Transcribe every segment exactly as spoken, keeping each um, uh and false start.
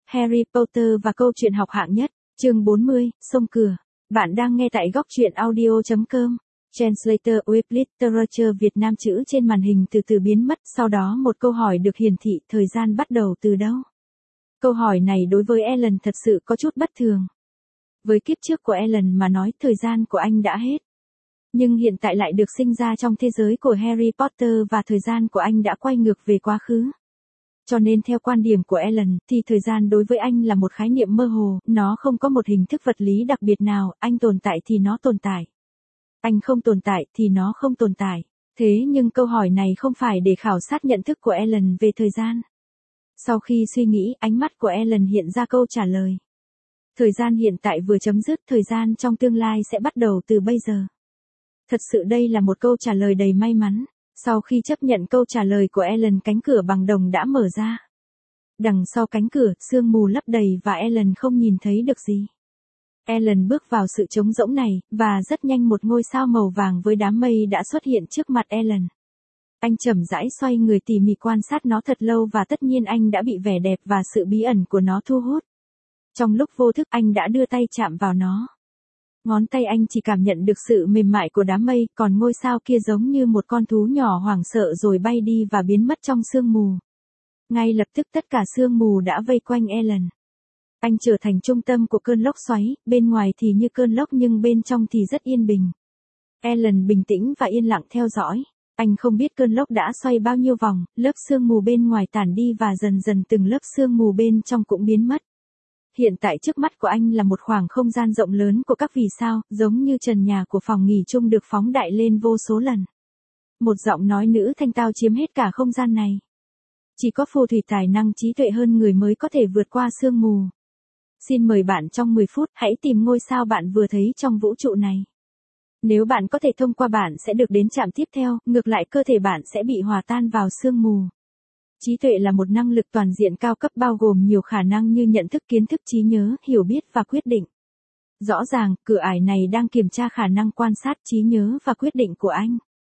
Harry Potter và câu chuyện học hạng nhất, chương bốn mươi, sông cửa. Bạn đang nghe tại góc truyện audio chấm com. Translator with Literature Việt Nam. Chữ trên màn hình từ từ biến mất, sau đó một câu hỏi được hiển thị, thời gian bắt đầu từ đâu? Câu hỏi này đối với Alan thật sự có chút bất thường. Với kiếp trước của Alan mà nói, thời gian của anh đã hết. Nhưng hiện tại lại được sinh ra trong thế giới của Harry Potter và thời gian của anh đã quay ngược về quá khứ. Cho nên theo quan điểm của Alan, thì thời gian đối với anh là một khái niệm mơ hồ, nó không có một hình thức vật lý đặc biệt nào, anh tồn tại thì nó tồn tại. Anh không tồn tại thì nó không tồn tại. Thế nhưng câu hỏi này không phải để khảo sát nhận thức của Alan về thời gian. Sau khi suy nghĩ, ánh mắt của Alan hiện ra câu trả lời. Thời gian hiện tại vừa chấm dứt, thời gian trong tương lai sẽ bắt đầu từ bây giờ. Thật sự đây là một câu trả lời đầy may mắn. Sau khi chấp nhận câu trả lời của Alan, cánh cửa bằng đồng đã mở ra. Đằng sau cánh cửa, sương mù lấp đầy và Alan không nhìn thấy được gì. Alan bước vào sự trống rỗng này, và rất nhanh một ngôi sao màu vàng với đám mây đã xuất hiện trước mặt Alan. Anh chậm rãi xoay người tỉ mỉ quan sát nó thật lâu và tất nhiên anh đã bị vẻ đẹp và sự bí ẩn của nó thu hút. Trong lúc vô thức anh đã đưa tay chạm vào nó. Ngón tay anh chỉ cảm nhận được sự mềm mại của đám mây, còn ngôi sao kia giống như một con thú nhỏ hoảng sợ rồi bay đi và biến mất trong sương mù. Ngay lập tức tất cả sương mù đã vây quanh Alan. Anh trở thành trung tâm của cơn lốc xoáy, bên ngoài thì như cơn lốc nhưng bên trong thì rất yên bình. Alan bình tĩnh và yên lặng theo dõi. Anh không biết cơn lốc đã xoay bao nhiêu vòng, lớp sương mù bên ngoài tản đi và dần dần từng lớp sương mù bên trong cũng biến mất. Hiện tại trước mắt của anh là một khoảng không gian rộng lớn của các vì sao, giống như trần nhà của phòng nghỉ chung được phóng đại lên vô số lần. Một giọng nói nữ thanh tao chiếm hết cả không gian này. Chỉ có phù thủy tài năng trí tuệ hơn người mới có thể vượt qua sương mù. Xin mời bạn trong mười phút, hãy tìm ngôi sao bạn vừa thấy trong vũ trụ này. Nếu bạn có thể thông qua, bạn sẽ được đến trạm tiếp theo, ngược lại cơ thể bạn sẽ bị hòa tan vào sương mù. Trí tuệ là một năng lực toàn diện cao cấp bao gồm nhiều khả năng như nhận thức, kiến thức, trí nhớ, hiểu biết và quyết định. Rõ ràng, cửa ải này đang kiểm tra khả năng quan sát, trí nhớ và quyết định của anh.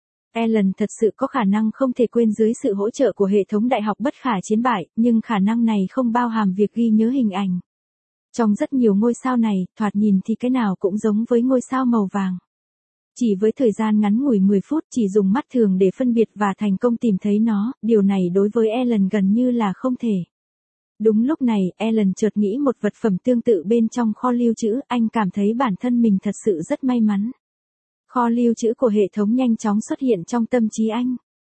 Alan thật sự có khả năng không thể quên dưới sự hỗ trợ của hệ thống đại học bất khả chiến bại, nhưng khả năng này không bao hàm việc ghi nhớ hình ảnh. Trong rất nhiều ngôi sao này, thoạt nhìn thì cái nào cũng giống với ngôi sao màu vàng. Chỉ với thời gian ngắn ngủi mười phút, chỉ dùng mắt thường để phân biệt và thành công tìm thấy nó, điều này đối với Alan gần như là không thể. Đúng lúc này, Alan chợt nghĩ một vật phẩm tương tự bên trong kho lưu trữ, anh cảm thấy bản thân mình thật sự rất may mắn. Kho lưu trữ của hệ thống nhanh chóng xuất hiện trong tâm trí anh.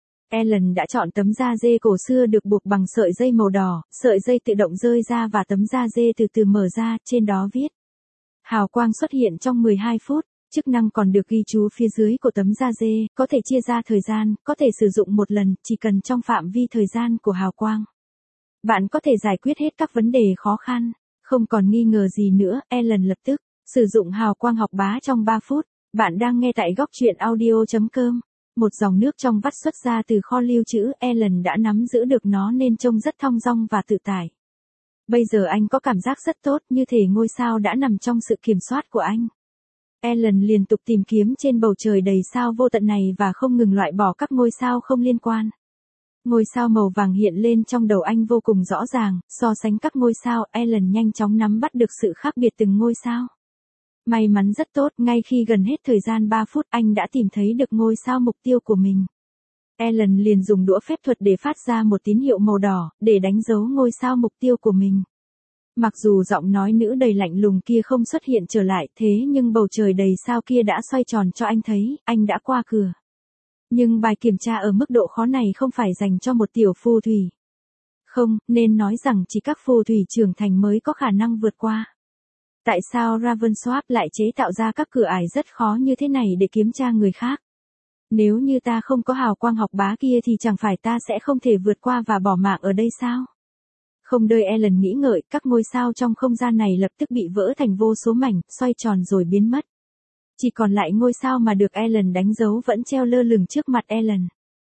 Alan đã chọn tấm da dê cổ xưa được buộc bằng sợi dây màu đỏ, sợi dây tự động rơi ra và tấm da dê từ từ mở ra, trên đó viết. Hào quang xuất hiện trong mười hai phút. Chức năng còn được ghi chú phía dưới của tấm da dê, có thể chia ra thời gian, có thể sử dụng một lần, chỉ cần trong phạm vi thời gian của hào quang. Bạn có thể giải quyết hết các vấn đề khó khăn. Không còn nghi ngờ gì nữa, Alan lập tức sử dụng hào quang học bá trong ba phút. Bạn đang nghe tại góc truyện audio chấm com. Một dòng nước trong vắt xuất ra từ kho lưu trữ, Alan đã nắm giữ được nó nên trông rất thong dong và tự tại. Bây giờ anh có cảm giác rất tốt, như thể ngôi sao đã nằm trong sự kiểm soát của anh. Alan liên tục tìm kiếm trên bầu trời đầy sao vô tận này và không ngừng loại bỏ các ngôi sao không liên quan. Ngôi sao màu vàng hiện lên trong đầu anh vô cùng rõ ràng, so sánh các ngôi sao, Alan nhanh chóng nắm bắt được sự khác biệt từng ngôi sao. May mắn rất tốt, ngay khi gần hết thời gian ba phút, anh đã tìm thấy được ngôi sao mục tiêu của mình. Alan liền dùng đũa phép thuật để phát ra một tín hiệu màu đỏ, để đánh dấu ngôi sao mục tiêu của mình. Mặc dù giọng nói nữ đầy lạnh lùng kia không xuất hiện trở lại, thế nhưng bầu trời đầy sao kia đã xoay tròn cho anh thấy, anh đã qua cửa. Nhưng bài kiểm tra ở mức độ khó này không phải dành cho một tiểu phù thủy. Không, nên nói rằng chỉ các phù thủy trưởng thành mới có khả năng vượt qua. Tại sao Ravensworth lại chế tạo ra các cửa ải rất khó như thế này để kiểm tra người khác? Nếu như ta không có hào quang học bá kia thì chẳng phải ta sẽ không thể vượt qua và bỏ mạng ở đây sao? Không đợi Alan nghĩ ngợi, các ngôi sao trong không gian này lập tức bị vỡ thành vô số mảnh, xoay tròn rồi biến mất. Chỉ còn lại ngôi sao mà được Alan đánh dấu vẫn treo lơ lửng trước mặt Alan.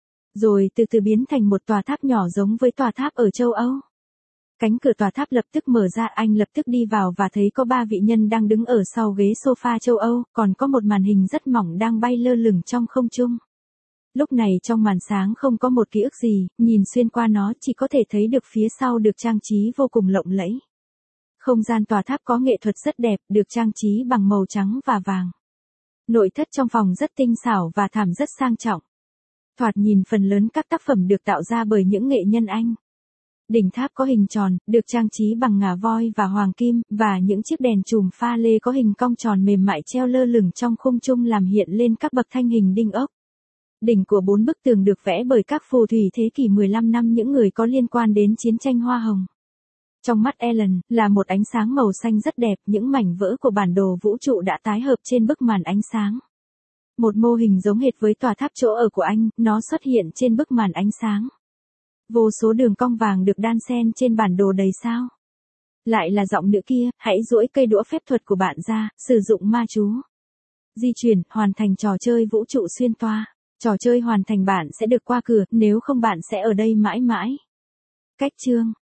Rồi từ từ biến thành một tòa tháp nhỏ giống với tòa tháp ở châu Âu. Cánh cửa tòa tháp lập tức mở ra, anh lập tức đi vào và thấy có ba vị nhân đang đứng ở sau ghế sofa châu Âu, còn có một màn hình rất mỏng đang bay lơ lửng trong không trung. Lúc này trong màn sáng không có một ký ức gì, nhìn xuyên qua nó chỉ có thể thấy được phía sau được trang trí vô cùng lộng lẫy. Không gian tòa tháp có nghệ thuật rất đẹp, được trang trí bằng màu trắng và vàng. Nội thất trong phòng rất tinh xảo và thảm rất sang trọng. Thoạt nhìn phần lớn các tác phẩm được tạo ra bởi những nghệ nhân Anh. Đỉnh tháp có hình tròn, được trang trí bằng ngà voi và hoàng kim, và những chiếc đèn chùm pha lê có hình cong tròn mềm mại treo lơ lửng trong khung trung làm hiện lên các bậc thanh hình đinh ốc. Đỉnh của bốn bức tường được vẽ bởi các phù thủy thế kỷ mười lăm năm những người có liên quan đến chiến tranh Hoa Hồng. Trong mắt Ellen, là một ánh sáng màu xanh rất đẹp, những mảnh vỡ của bản đồ vũ trụ đã tái hợp trên bức màn ánh sáng. Một mô hình giống hệt với tòa tháp chỗ ở của anh, nó xuất hiện trên bức màn ánh sáng. Vô số đường cong vàng được đan xen trên bản đồ đầy sao. Lại là giọng nữ kia, hãy duỗi cây đũa phép thuật của bạn ra, sử dụng ma chú. Di chuyển, hoàn thành trò chơi vũ trụ xuyên toa. Trò chơi hoàn thành bạn sẽ được qua cửa, nếu không bạn sẽ ở đây mãi mãi. Cách chương